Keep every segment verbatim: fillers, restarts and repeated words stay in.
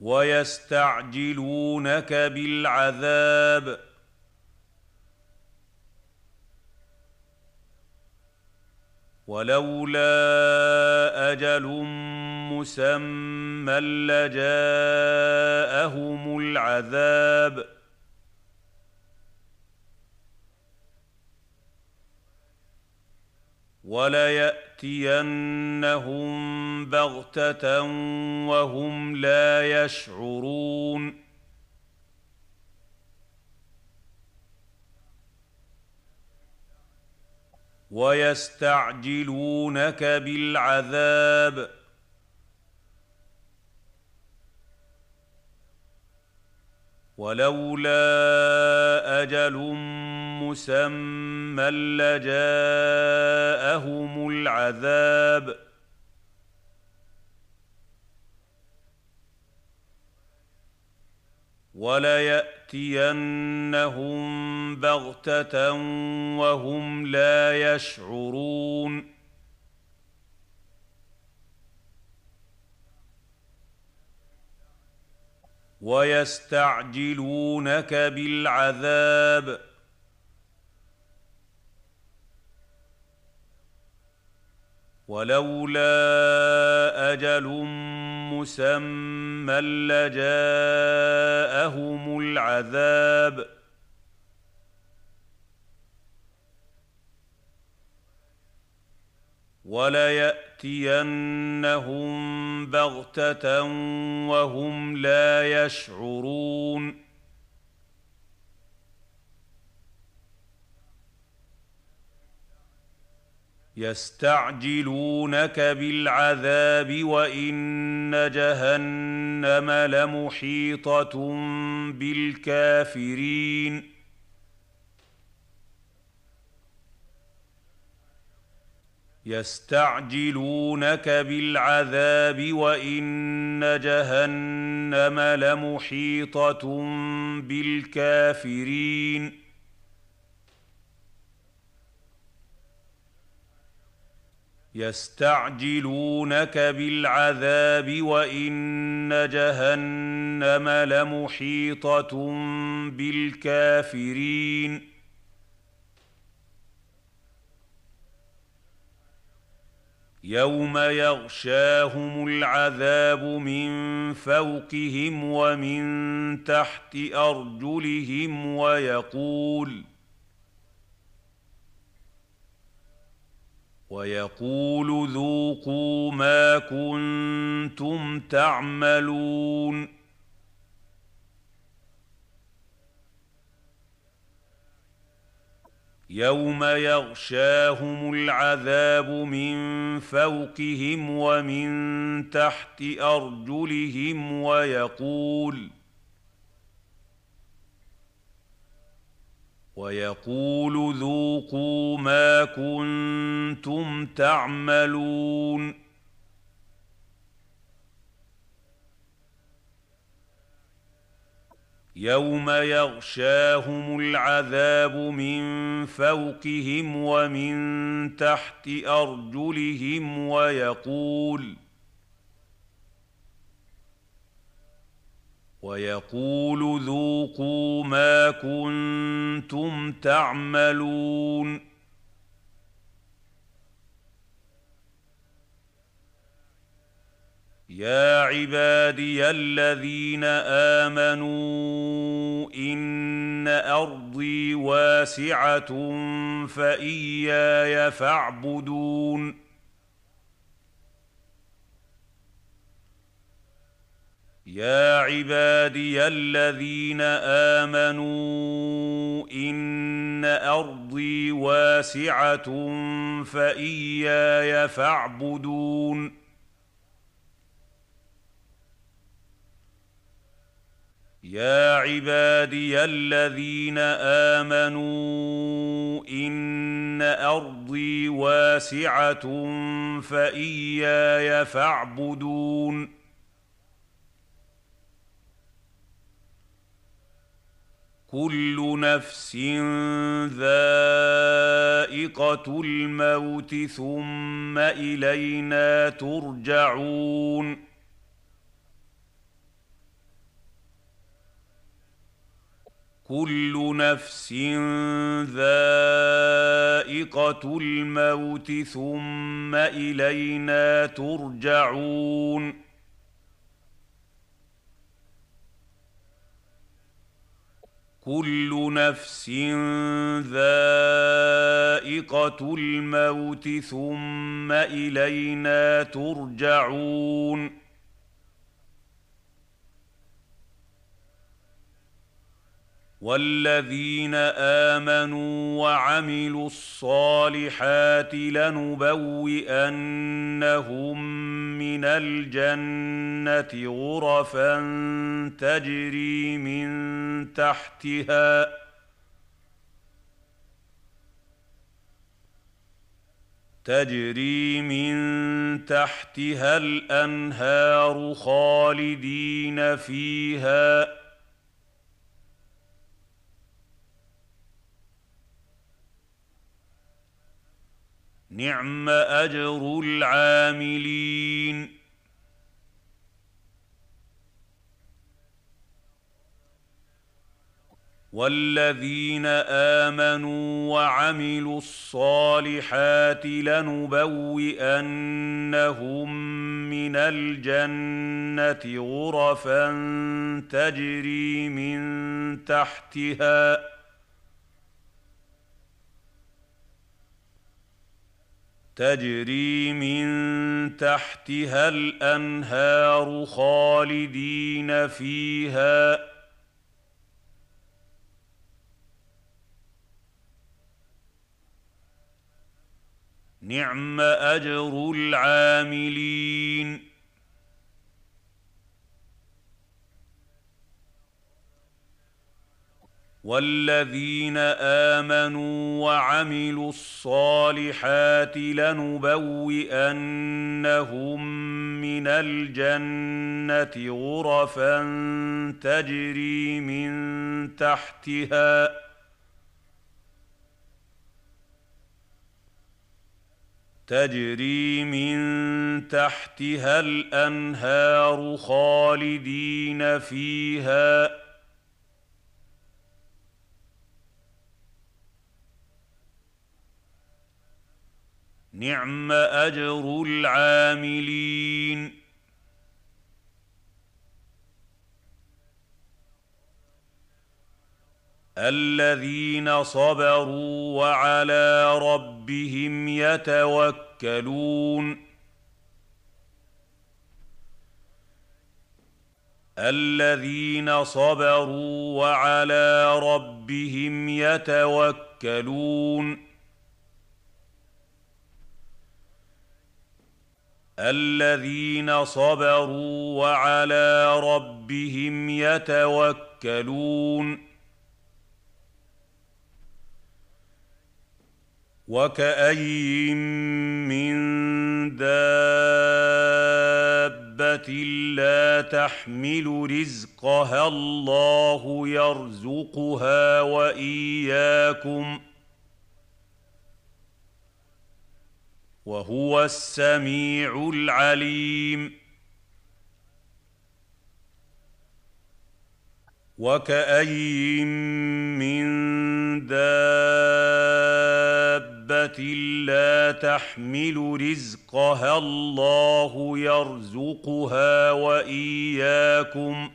ويستعجلونك بالعذاب ولولا أجل مسمى لجاءهم العذاب وليأتينهم بغتة وهم لا يشعرون ويستعجلونك بالعذاب ولولا أجل مسمى لجاءهم العذاب وليأتينهم بغتة وهم لا يشعرون ويستعجلونك بالعذاب ولولا أجل مسمى لجاءهم العذاب وليأتينهم بغتة وهم لا يشعرون يستعجلونك بالعذاب وإن جهنم لمحيطة بالكافرين يستعجلونك بالعذاب وإن جهنم لمحيطة بالكافرين يستعجلونك بالعذاب وإن جهنم لمحيطة بالكافرين يوم يغشاهم العذاب من فوقهم ومن تحت أرجلهم ويقول ويقول ذوقوا ما كنتم تعملون يوم يغشاهم العذاب من فوقهم ومن تحت أرجلهم ويقول ويقول ذوقوا ما كنتم تعملون يوم يغشاهم العذاب من فوقهم ومن تحت أرجلهم ويقول ويقول ذوقوا ما كنتم تعملون يا عبادي الذين آمنوا إن أرضي واسعة فإياي فاعبدون يا عبادي الذين آمنوا إن أرضي واسعة فإياي فاعبدون يا عبادي الذين آمنوا إن أرضي واسعة فإياي فاعبدون كل نفس ذائقة الموت ثم إلينا ترجعون كل نفس ذائقة الموت ثم إلينا ترجعون كل نفس ذائقة الموت ثم إلينا ترجعون والذين آمنوا وعملوا الصالحات لنبوئنهم من الجنة غرفا تجري من تحتها تجري من تحتها الأنهار خالدين فيها نعم أجر العاملين والذين آمنوا وعملوا الصالحات لنبوئنهم من الجنة غرفا تجري من تحتها تجري من تحتها الأنهار خالدين فيها نعم أجر العاملين والذين آمنوا وعملوا الصالحات لنبوئنهم من الجنة غرفا تجري من تحتها تجري من تحتها الأنهار خالدين فيها نعم أجر العاملين الذين صبروا وعلى ربهم يتوكلون الذين صبروا وعلى ربهم يتوكلون الذين صبروا وعلى ربهم يتوكلون وكأين من دابة لا تحمل رزقها الله يرزقها وإياكم وهو السميع العليم وكأين من دابة لا تحمل رزقها الله يرزقها وإياكم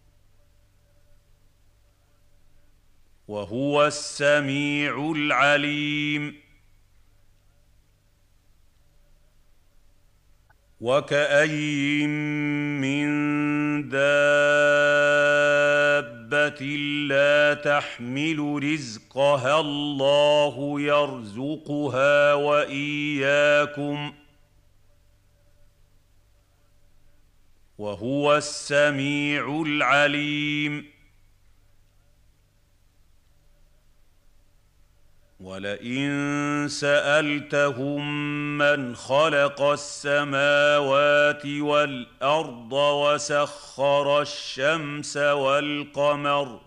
وهو السميع العليم وكأين من دابة لا تحمل رزقها الله يرزقها وإياكم وهو السميع العليم ولئن سألتهم من خلق السماوات والأرض وسخر الشمس والقمر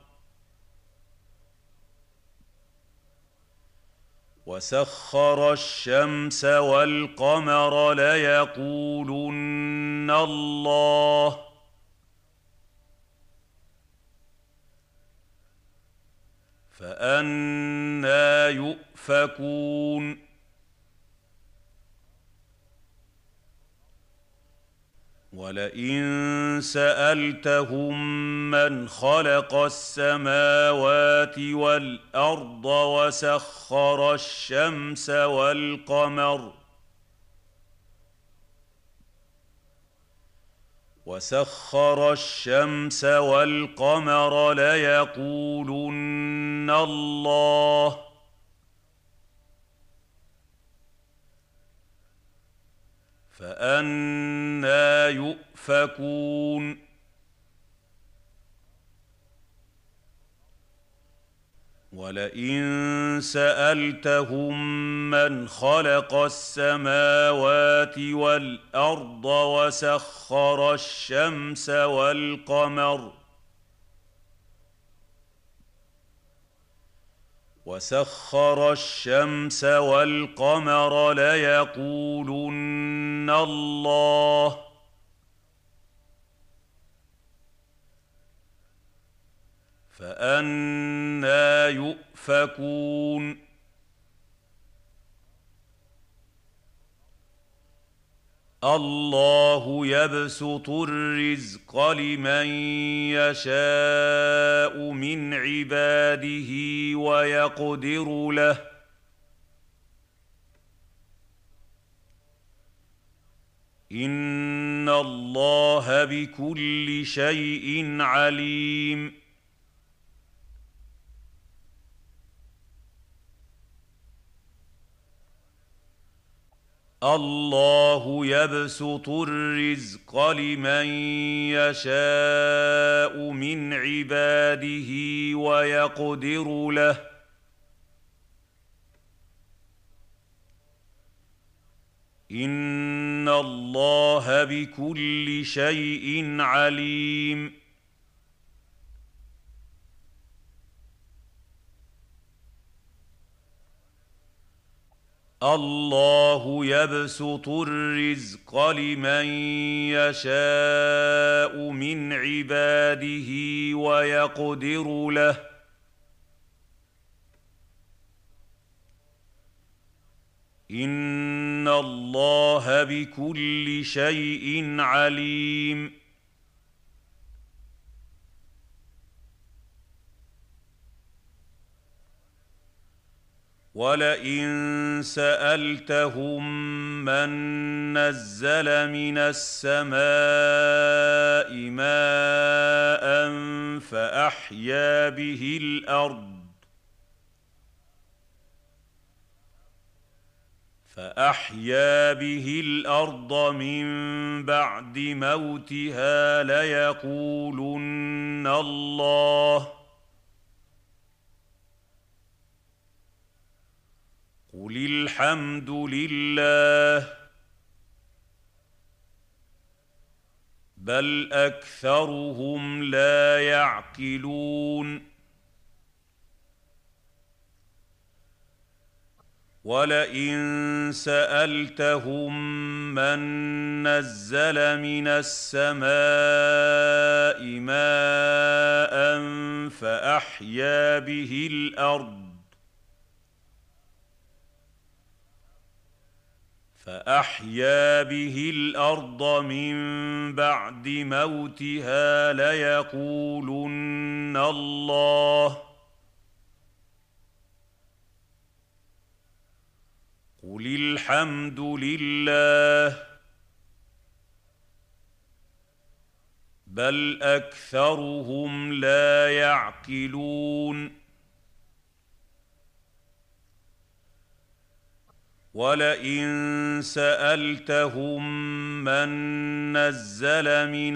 وسخر الشمس والقمر ليقولن الله فأنى يؤفكون ولئن سألتهم من خلق السماوات والأرض وسخر الشمس والقمر وسخر الشمس والقمر ليقولن الله فأنى يؤفكون ولئن سألتهم من خلق السماوات والأرض وسخر الشمس والقمر وسخر الشمس والقمر ليقولن الله فأنى يؤفكون الله يبسط الرزق لمن يشاء من عباده ويقدر له إن الله بكل شيء عليم الله يبسط الرزق لمن يشاء من عباده ويقدر له إن الله بكل شيء عليم الله يبسط الرزق لمن يشاء من عباده ويقدر له إن الله بكل شيء عليم ولئن سألتهم من نزل من السماء ماء فأحيا به الأرض فأحيا به الأرض من بعد موتها ليقولن الله قل الحمد لله بل أكثرهم لا يعقلون ولئن سألتهم من نزل من السماء ماء فأحيا به الأرض فأحيا به الأرض من بعد موتها ليقولن الله قل الحمد لله بل أكثرهم لا يعقلون ولئن سألتهم من نزل من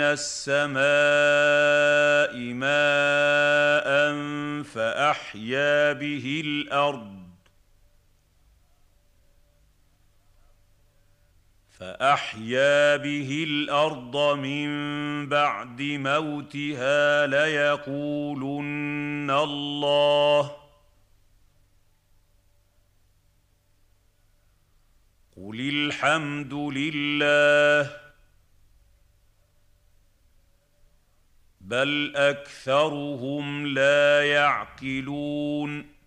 السماء ماء فأحيا به الأرض فأحيا به الأرض من بعد موتها ليقولن الله قل الحمد لله بل اكثرهم لا يعقلون